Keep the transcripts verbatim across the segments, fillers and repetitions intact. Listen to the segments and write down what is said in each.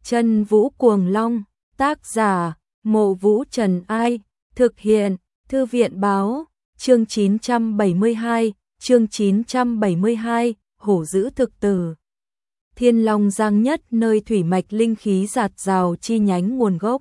Chân Vũ Cuồng Long, tác giả, Mộ Vũ Trần Ai, thực hiện, Thư viện Báo, chương chín trăm bảy mươi hai, chương chín trăm bảy mươi hai, hổ dữ thực tử. Thiên Long Giang nhất nơi thủy mạch linh khí dạt dào chi nhánh nguồn gốc.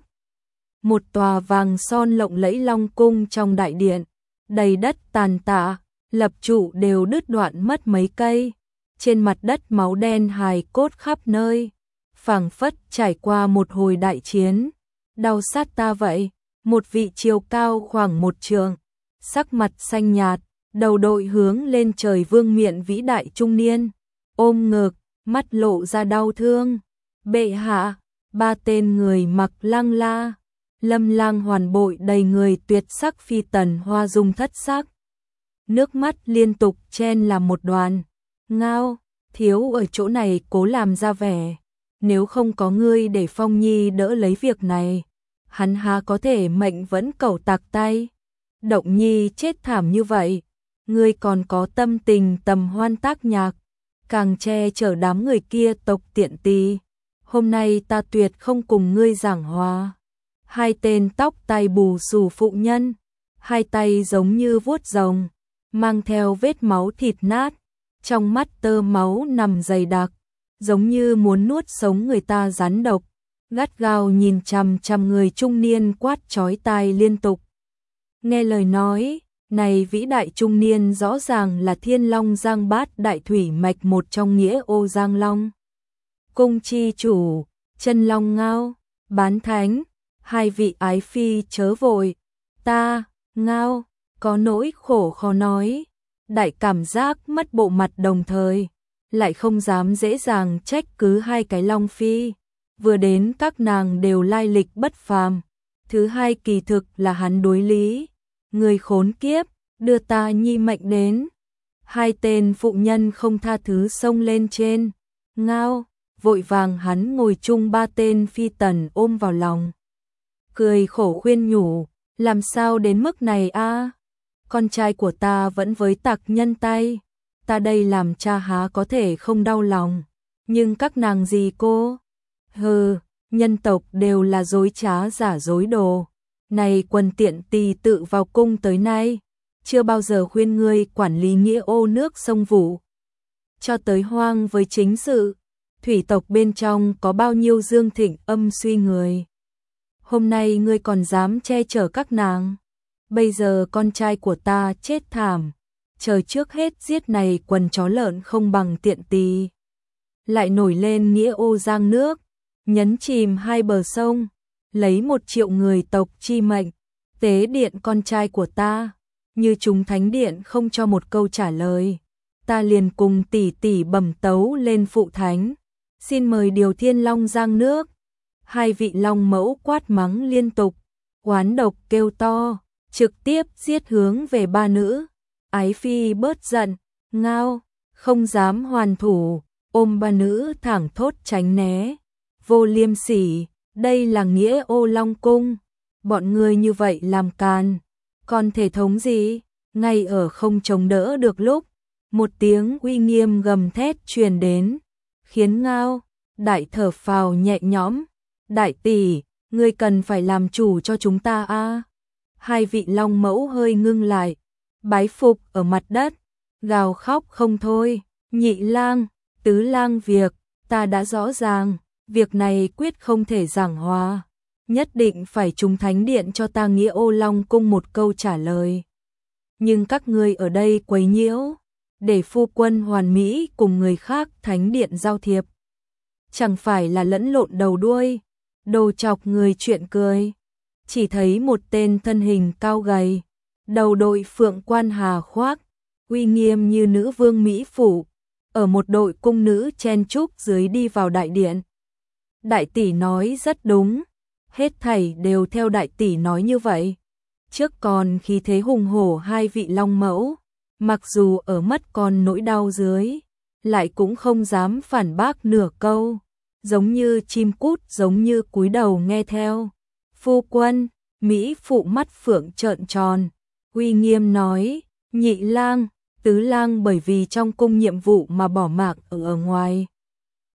Một tòa vàng son lộng lẫy long cung trong đại điện, đầy đất tàn tạ, lập trụ đều đứt đoạn mất mấy cây, trên mặt đất máu đen hài cốt khắp nơi, phảng phất trải qua một hồi đại chiến, đau sát ta vậy. Một vị chiều cao khoảng một trượng, sắc mặt xanh nhạt, đầu đội hướng lên trời vương miện vĩ đại trung niên, ôm ngực, mắt lộ ra đau thương. Bệ hạ, ba tên người mặc lăng la, lâm lang hoàn bội đầy người tuyệt sắc phi tần hoa dung thất sắc. Nước mắt liên tục chen làm một đoàn. Ngao, thiếu ở chỗ này cố làm ra vẻ, nếu không có ngươi để Phong Nhi đỡ lấy việc này, hắn há có thể mệnh vẫn cẩu tạc tay. Động Nhi chết thảm như vậy, ngươi còn có tâm tình tầm hoan tác nhạc, càng che chở đám người kia tộc tiện tỳ. Hôm nay ta tuyệt không cùng ngươi giảng hòa. Hai tên tóc tai bù xù phụ nhân, hai tay giống như vuốt rồng, mang theo vết máu thịt nát, trong mắt tơ máu nằm dày đặc, giống như muốn nuốt sống người ta rắn độc, gắt gao nhìn chằm chằm người trung niên quát chói tai liên tục. Nghe lời nói, này vĩ đại trung niên rõ ràng là Thiên Long Giang Bát đại thủy mạch một trong nghĩa ô Giang Long. Cung chi chủ, Chân Long Ngao, Bán Thánh, hai vị ái phi chớ vội, ta, Ngao, có nỗi khổ khó nói, đại cảm giác mất bộ mặt đồng thời, lại không dám dễ dàng trách cứ hai cái Long Phi, vừa đến các nàng đều lai lịch bất phàm, thứ hai kỳ thực là hắn đối lý, người khốn kiếp, đưa ta nhi mệnh đến. Hai tên phụ nhân không tha thứ xông lên trên, Ngao, vội vàng hắn ngồi chung ba tên phi tần ôm vào lòng. Cười khổ khuyên nhủ, làm sao đến mức này a? Con trai của ta vẫn với tặc nhân tay, ta đây làm cha há có thể không đau lòng, nhưng các nàng gì cô? Hừ, nhân tộc đều là dối trá giả dối đồ. Này quần tiện tỳ tự vào cung tới nay, chưa bao giờ khuyên ngươi quản lý nghĩa ô nước sông Vũ. Cho tới hoang với chính sự, thủy tộc bên trong có bao nhiêu dương thịnh âm suy người. Hôm nay ngươi còn dám che chở các nàng. Bây giờ con trai của ta chết thảm, trời trước hết giết này quần chó lợn không bằng tiện tỳ. Lại nổi lên nghĩa ô giang nước, nhấn chìm hai bờ sông, lấy một triệu người tộc chi mệnh, tế điện con trai của ta, như chúng thánh điện không cho một câu trả lời, ta liền cùng tỷ tỷ bẩm tấu lên phụ thánh, xin mời điều Thiên Long Giang nước. Hai vị long mẫu quát mắng liên tục, oán độc kêu to, trực tiếp giết hướng về ba nữ. Ái phi bớt giận, Ngao, không dám hoàn thủ, ôm ba nữ thẳng thốt tránh né, vô liêm sỉ. Đây là nghĩa ô Long Cung, bọn người như vậy làm càn, còn thể thống gì? Ngay ở không chống đỡ được lúc, một tiếng uy nghiêm gầm thét truyền đến, khiến Ngao, đại thở phào nhẹ nhõm. Đại tỷ, ngươi cần phải làm chủ cho chúng ta a. Hai vị long mẫu hơi ngưng lại, bái phục ở mặt đất, gào khóc không thôi. Nhị lang, tứ lang việc, ta đã rõ ràng. Việc này quyết không thể giảng hòa, nhất định phải chúng thánh điện cho ta nghĩa ô Long Cung một câu trả lời. Nhưng các ngươi ở đây quấy nhiễu, để phu quân hoàn mỹ cùng người khác thánh điện giao thiệp, chẳng phải là lẫn lộn đầu đuôi, đồ chọc người chuyện cười. Chỉ thấy một tên thân hình cao gầy, đầu đội phượng quan hà khoác, uy nghiêm như nữ vương Mỹ phủ, ở một đội cung nữ chen chúc dưới đi vào đại điện. Đại tỷ nói rất đúng, hết thảy đều theo đại tỷ nói như vậy. Trước còn khí thế hùng hổ hai vị long mẫu, mặc dù ở mất con nỗi đau dưới, lại cũng không dám phản bác nửa câu, giống như chim cút giống như cúi đầu nghe theo. Phu quân, Mỹ phụ mắt phượng trợn tròn, uy nghiêm nói, nhị lang, tứ lang bởi vì trong cung nhiệm vụ mà bỏ mặc ở ở ngoài.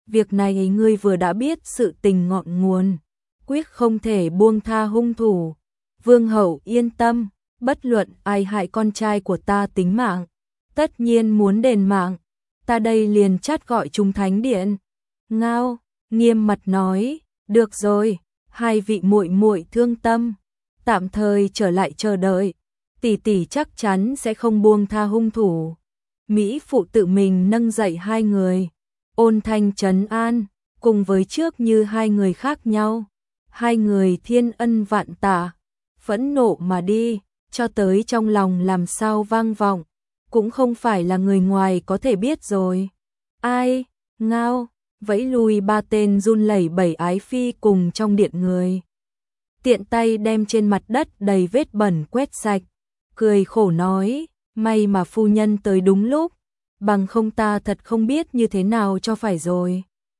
Việc này ngươi vừa đã biết sự tình ngọn nguồn, quyết không thể buông tha hung thủ. Vương hậu yên tâm, bất luận ai hại con trai của ta tính mạng, tất nhiên muốn đền mạng, ta đây liền chắt gọi chúng thánh điện. Ngao, nghiêm mặt nói, được rồi, hai vị muội muội thương tâm, tạm thời trở lại chờ đợi, tỷ tỷ chắc chắn sẽ không buông tha hung thủ. Mỹ phụ tự mình nâng dậy hai người, ôn thanh trấn an, cùng với trước như hai người khác nhau. Hai người thiên ân vạn tạ, phẫn nộ mà đi, cho tới trong lòng làm sao vang vọng, cũng không phải là người ngoài có thể biết rồi. Ai? Ngao, vẫy lùi ba tên run lẩy bẩy ái phi cùng trong điện người. Tiện tay đem trên mặt đất đầy vết bẩn quét sạch, cười khổ nói, may mà phu nhân tới đúng lúc, bằng không ta thật không biết như thế nào cho phải rồi.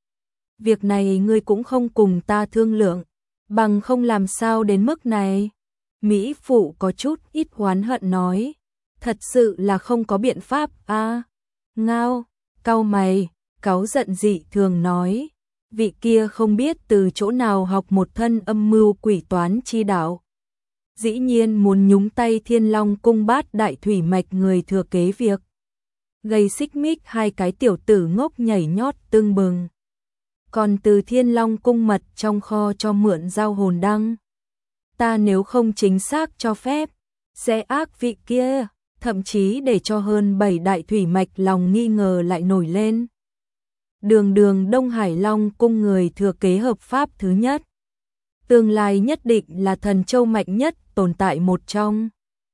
Việc này ngươi cũng không cùng ta thương lượng, bằng không làm sao đến mức này. Mỹ phụ có chút ít oán hận nói, thật sự là không có biện pháp a. À, Ngao, cau mày, cáu giận dị thường nói, vị kia không biết từ chỗ nào học một thân âm mưu quỷ toán chi đạo. Dĩ nhiên muốn nhúng tay Thiên Long cung bát đại thủy mạch người thừa kế việc. Gây xích mích hai cái tiểu tử ngốc nhảy nhót tưng bừng. Còn từ Thiên Long cung mật trong kho cho mượn giao hồn đăng. Ta nếu không chính xác cho phép, sẽ ác vị kia, thậm chí để cho hơn bảy đại thủy mạch lòng nghi ngờ lại nổi lên. Đường đường Đông Hải Long cung người thừa kế hợp pháp thứ nhất. Tương lai nhất định là thần châu mạnh nhất tồn tại một trong.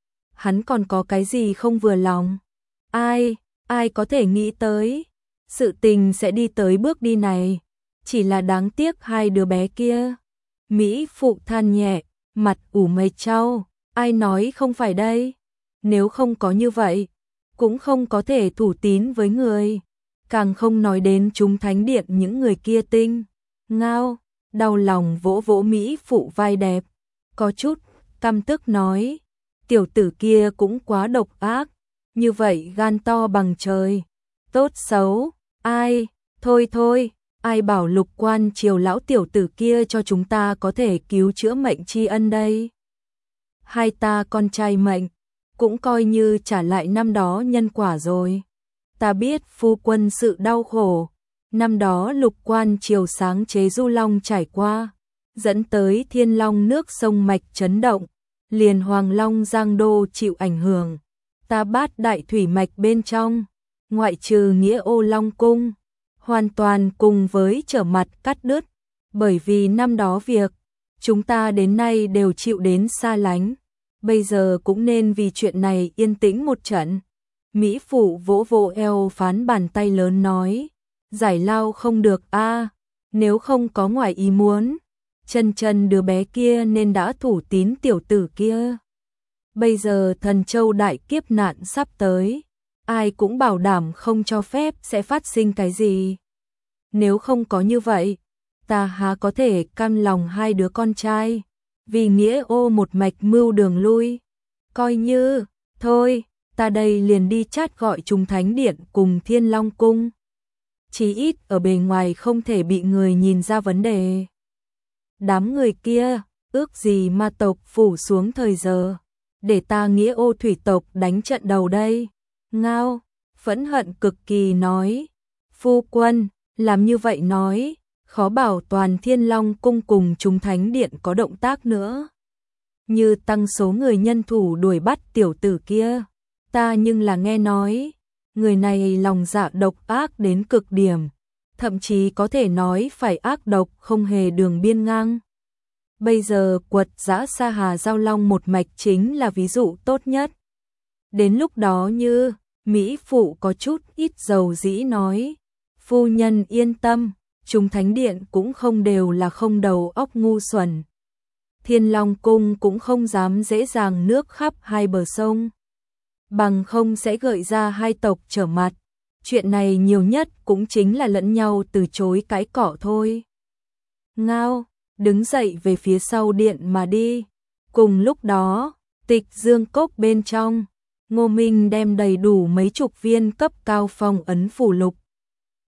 Hắn còn có cái gì không vừa lòng? Ai, ai có thể nghĩ tới, sự tình sẽ đi tới bước đi này. Chỉ là đáng tiếc hai đứa bé kia. Mỹ phụ than nhẹ, mặt ủ mây trao, ai nói không phải đây? Nếu không có như vậy, cũng không có thể thủ tín với người. Càng không nói đến chúng thánh điện những người kia tinh. Ngao, đau lòng vỗ vỗ Mỹ phụ vai đẹp, có chút căm tức nói, tiểu tử kia cũng quá độc ác, như vậy gan to bằng trời, tốt xấu, ai, thôi thôi, ai bảo Lục Quan Triều lão tiểu tử kia cho chúng ta có thể cứu chữa mệnh tri ân đây. Hai ta con trai mệnh, cũng coi như trả lại năm đó nhân quả rồi. Ta biết phu quân sự đau khổ, năm đó Lục Quan Triều sáng chế Du Long trải qua, dẫn tới Thiên Long nước sông mạch chấn động, liền Hoàng Long Giang Đô chịu ảnh hưởng. Ta bát đại thủy mạch bên trong, ngoại trừ Nghĩa Ô Long cung, hoàn toàn cùng với trở mặt cắt đứt, bởi vì năm đó việc, chúng ta đến nay đều chịu đến xa lánh, bây giờ cũng nên vì chuyện này yên tĩnh một trận. Mỹ phụ vỗ vỗ eo phán bàn tay lớn nói, giải lao không được a, à, nếu không có ngoài ý muốn, chân chân đứa bé kia nên đã thủ tín tiểu tử kia. Bây giờ thần châu đại kiếp nạn sắp tới, ai cũng bảo đảm không cho phép sẽ phát sinh cái gì. Nếu không có như vậy, ta há có thể cam lòng hai đứa con trai, vì Nghĩa Ô một mạch mưu đường lui. Coi như, thôi, ta đây liền đi chát gọi chúng thánh điện cùng Thiên Long cung. Chí ít ở bề ngoài không thể bị người nhìn ra vấn đề. Đám người kia, ước gì ma tộc phủ xuống thời giờ, để ta Nghĩa Ô thủy tộc đánh trận đầu đây. Ngao, phẫn hận cực kỳ nói, phu quân, làm như vậy nói, khó bảo toàn Thiên Long cung cùng chúng thánh điện có động tác nữa. Như tăng số người nhân thủ đuổi bắt tiểu tử kia, ta nhưng là nghe nói, người này lòng dạ độc ác đến cực điểm, thậm chí có thể nói phải ác độc không hề đường biên ngang. Bây giờ quật giã Sa Hà Giao Long một mạch chính là ví dụ tốt nhất. Đến lúc đó như, Mỹ phụ có chút ít dầu dĩ nói, phu nhân yên tâm, chúng thánh điện cũng không đều là không đầu óc ngu xuẩn. Thiên Long cung cũng không dám dễ dàng nước khắp hai bờ sông, bằng không sẽ gợi ra hai tộc trở mặt. Chuyện này nhiều nhất cũng chính là lẫn nhau từ chối cái cỏ thôi. Ngao, đứng dậy về phía sau điện mà đi. Cùng lúc đó, Tịch Dương cốc bên trong, Ngô Minh đem đầy đủ mấy chục viên cấp cao phong ấn phù lục.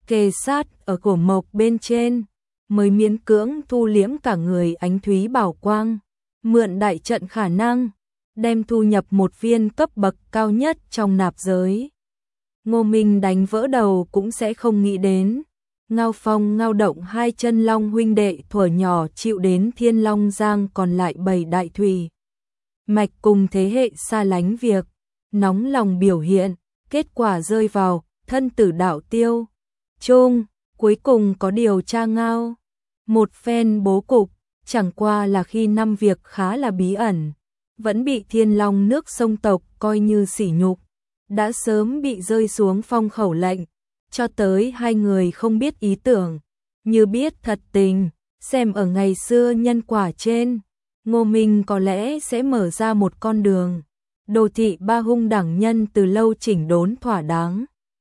kề sát ở cổ mộc bên trên, mới miễn cưỡng thu liễm cả người ánh thúy bảo quang, mượn đại trận khả năng, đem thu nhập một viên cấp bậc cao nhất trong nạp giới. Ngô Minh đánh vỡ đầu cũng sẽ không nghĩ đến. Ngao Phong Ngao Động hai chân long huynh đệ thuở nhỏ chịu đến Thiên Long Giang còn lại bảy đại thủy mạch cùng thế hệ xa lánh việc nóng lòng biểu hiện, kết quả rơi vào thân tử đạo tiêu chung, cuối cùng có điều tra ngao. Một phen bố cục, chẳng qua là khi năm việc khá là bí ẩn, vẫn bị Thiên Long nước sông tộc coi như sỉ nhục, đã sớm bị rơi xuống phong khẩu lệnh, cho tới hai người không biết ý tưởng, như biết thật tình, xem ở ngày xưa nhân quả trên, Ngô Minh có lẽ sẽ mở ra một con đường. Đồ thị ba hung đẳng nhân từ lâu chỉnh đốn thỏa đáng,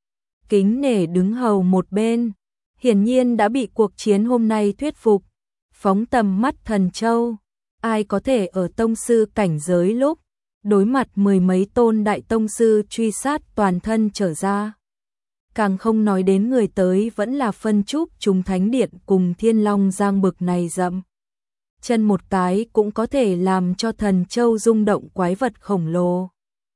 kính nể đứng hầu một bên, hiển nhiên đã bị cuộc chiến hôm nay thuyết phục, phóng tầm mắt Thần Châu, ai có thể ở tông sư cảnh giới lúc đối mặt mười mấy tôn đại tông sư truy sát toàn thân trở ra. Càng không nói đến người tới vẫn là phân trúc chúng thánh điện cùng Thiên Long Giang bực này dậm chân một cái cũng có thể làm cho Thần Châu rung động quái vật khổng lồ.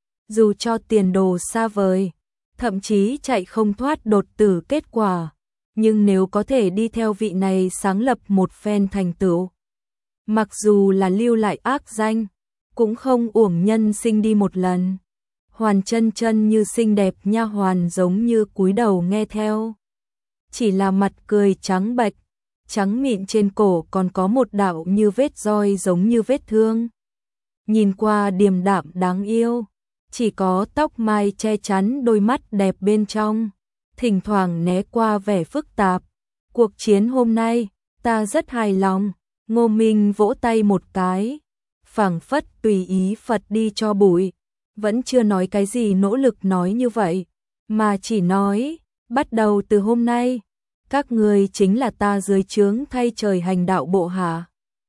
Dù cho tiền đồ xa vời, thậm chí chạy không thoát đột tử kết quả, nhưng nếu có thể đi theo vị này sáng lập một phen thành tựu, mặc dù là lưu lại ác danh, cũng không uổng nhân sinh đi một lần. Hoàn Chân Chân như xinh đẹp nha hoàn giống như cúi đầu nghe theo, chỉ là mặt cười trắng bệch, trắng mịn trên cổ còn có một đạo như vết roi giống như vết thương. Nhìn qua điềm đạm đáng yêu, chỉ có tóc mai che chắn đôi mắt đẹp bên trong, thỉnh thoảng né qua vẻ phức tạp. Cuộc chiến hôm nay, ta rất hài lòng. Ngô Minh vỗ tay một cái, phảng phất tùy ý Phật đi cho bụi, vẫn chưa nói cái gì nỗ lực nói như vậy, mà chỉ nói, bắt đầu từ hôm nay, các người chính là ta dưới trướng thay trời hành đạo bộ hạ.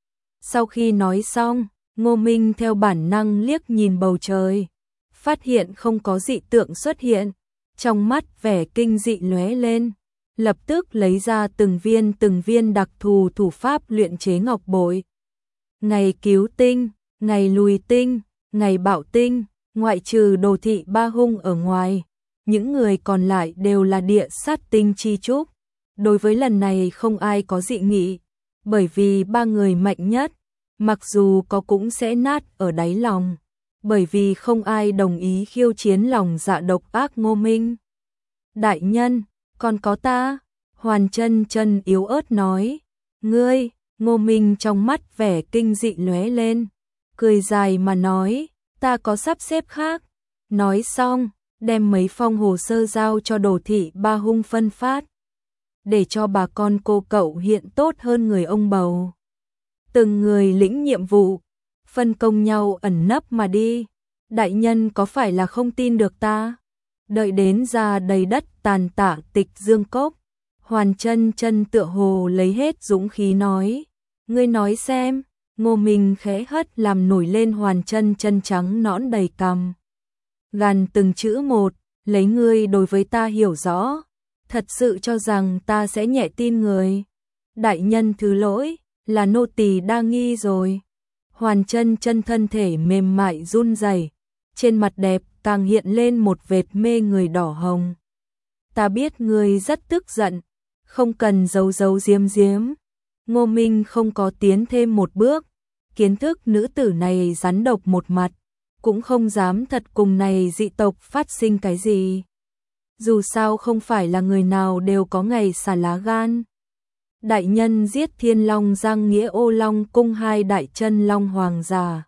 Sau khi nói xong, Ngô Minh theo bản năng liếc nhìn bầu trời, phát hiện không có dị tượng xuất hiện, trong mắt vẻ kinh dị lóe lên, lập tức lấy ra từng viên từng viên đặc thù thủ pháp luyện chế ngọc bội. Ngày cứu tinh, ngày lùi tinh, ngày bạo tinh, ngoại trừ đồ thị ba hung ở ngoài, những người còn lại đều là địa sát tinh chi trúc. Đối với lần này không ai có dị nghị, bởi vì ba người mạnh nhất, mặc dù có cũng sẽ nát ở đáy lòng, bởi vì không ai đồng ý khiêu chiến lòng dạ độc ác Ngô Minh. Đại nhân, còn có ta, Hoàn Chân Chân yếu ớt nói. Ngươi, Ngô Minh trong mắt vẻ kinh dị lóe lên, cười dài mà nói, ta có sắp xếp khác. Nói xong, đem mấy phong hồ sơ giao cho đồ thị ba hung phân phát, để cho bà con cô cậu hiện tốt hơn người ông bầu. Từng người lĩnh nhiệm vụ, phân công nhau ẩn nấp mà đi. Đại nhân có phải là không tin được ta? Đợi đến ra đầy đất tàn tạ tịch dương cốc, Hoàn Chân Chân tựa hồ lấy hết dũng khí nói, ngươi nói xem. Ngô Minh khẽ hất làm nổi lên Hoàn Chân Chân trắng nõn đầy cằm, gằn từng chữ một, lấy ngươi đối với ta hiểu rõ, thật sự cho rằng ta sẽ nhẹ tin người. Đại nhân thứ lỗi, là nô tỳ đa nghi rồi. Hoàn Chân Chân thân thể mềm mại run rẩy, trên mặt đẹp càng hiện lên một vệt mê người đỏ hồng. Ta biết ngươi rất tức giận, không cần giấu giấu giếm giếm. Ngô Minh không có tiến thêm một bước, kiến thức nữ tử này rắn độc một mặt, cũng không dám thật cùng này dị tộc phát sinh cái gì. Dù sao không phải là người nào đều có ngày xả lá gan. Đại nhân giết Thiên Long Giang Nghĩa Ô Long cung hai đại chân long hoàng giả,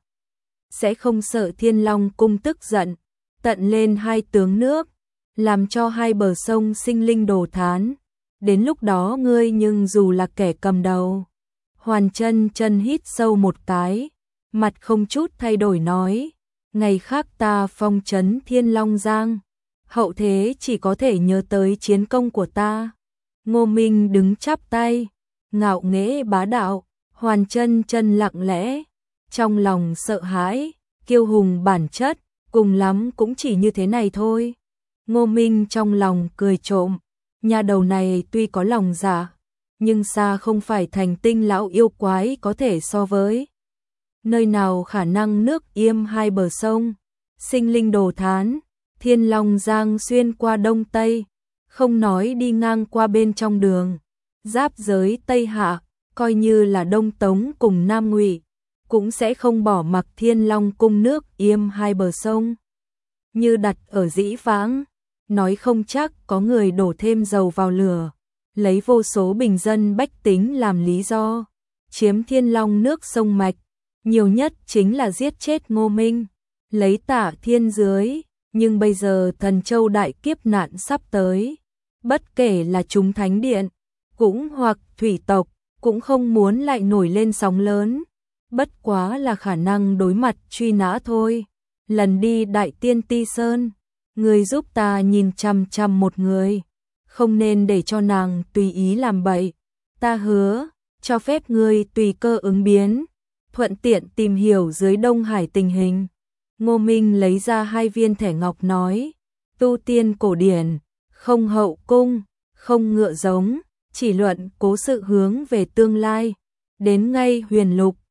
sẽ không sợ Thiên Long cung tức giận, tận lên hai tướng nước, làm cho hai bờ sông sinh linh đổ thán. Đến lúc đó ngươi nhưng dù là kẻ cầm đầu. Hoàn Chân Chân hít sâu một cái, mặt không chút thay đổi nói, ngày khác ta phong trấn Thiên Long Giang, hậu thế chỉ có thể nhớ tới chiến công của ta. Ngô Minh đứng chắp tay, ngạo nghễ bá đạo. Hoàn Chân Chân lặng lẽ, trong lòng sợ hãi, kiêu hùng bản chất, cùng lắm cũng chỉ như thế này thôi. Ngô Minh trong lòng cười trộm, Nhà đầu này tuy có lòng dạ, nhưng xa không phải thành tinh lão yêu quái có thể so với. Nơi nào khả năng nước yêm hai bờ sông, sinh linh đồ thán, thiên long giang xuyên qua đông tây, không nói đi ngang qua bên trong đường, giáp giới Tây Hạ, coi như là Đông Tống cùng Nam Ngụy, cũng sẽ không bỏ mặc thiên long cung nước yêm hai bờ sông. Như đặt ở dĩ vãng, nói không chắc có người đổ thêm dầu vào lửa, lấy vô số bình dân bách tính làm lý do, chiếm thiên long nước sông mạch, nhiều nhất chính là giết chết Ngô Minh, lấy Tả Thiên dưới, nhưng bây giờ Thần Châu đại kiếp nạn sắp tới, bất kể là chúng thánh điện, cũng hoặc thủy tộc, cũng không muốn lại nổi lên sóng lớn, bất quá là khả năng đối mặt truy nã thôi. Lần đi Đại Tiên Ti Sơn, người giúp ta nhìn chằm chằm một người, không nên để cho nàng tùy ý làm bậy, ta hứa, cho phép ngươi tùy cơ ứng biến, thuận tiện tìm hiểu dưới Đông Hải tình hình. Ngô Minh lấy ra hai viên thẻ ngọc nói, tu tiên cổ điển, không hậu cung, không ngựa giống, chỉ luận cố sự hướng về tương lai, đến ngay huyền lục,